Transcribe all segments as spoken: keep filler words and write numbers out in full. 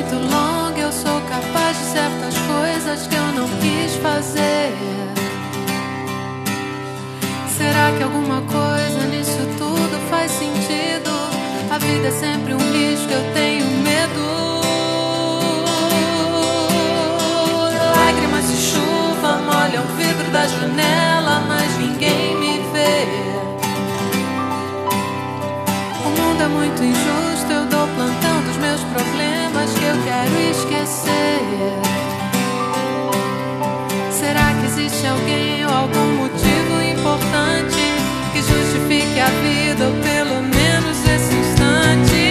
muito longa, eu sou capaz de certas coisas que eu não quis fazer. Será que alguma coisa nisso tudo faz sentido? A vida é sempre um risco, eu tenho medo. Lágrimas de chuva molham o vidro da janela, mas ninguém me vê. O mundo é muito injusto, eu dou plantão dos meus problemas que eu quero esquecer. Será que existe alguém ou algum motivo importante que justifique a vida, ou pelo menos esse instante?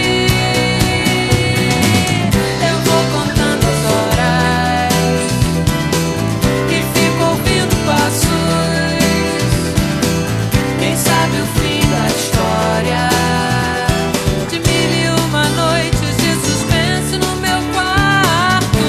Eu vou contando as horas e fico ouvindo passos. Quem sabe o fim da história? De mil e uma noites de suspense no meu quarto.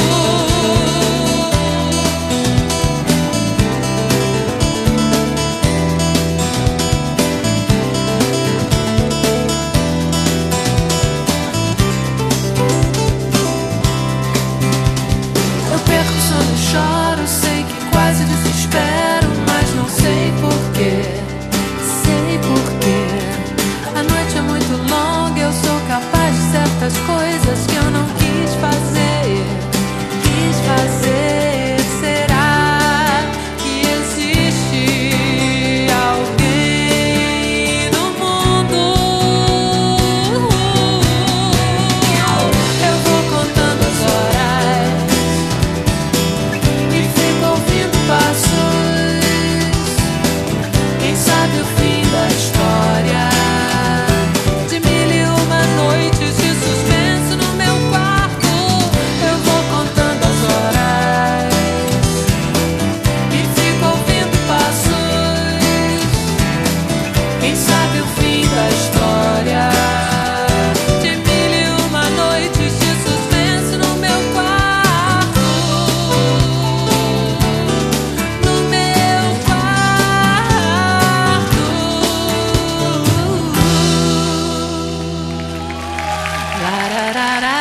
Eu perco o sono e choro, sei que quase desespero, mas não sei porquê. Sei porquê. A noite é muito longa, eu sou capaz de certas coisas que eu não quis fazer. Quis fazer. Será que existe alguém no mundo? Eu vou contando as horas e fico ouvindo passos. Quem sabe o fim da história? De mil e uma noites de suspense no meu quarto. Eu vou contando as horas e fico ouvindo passos. Quem sabe o fim da história? De mil e uma noites de suspense no meu quarto. No meu quarto. Lararara.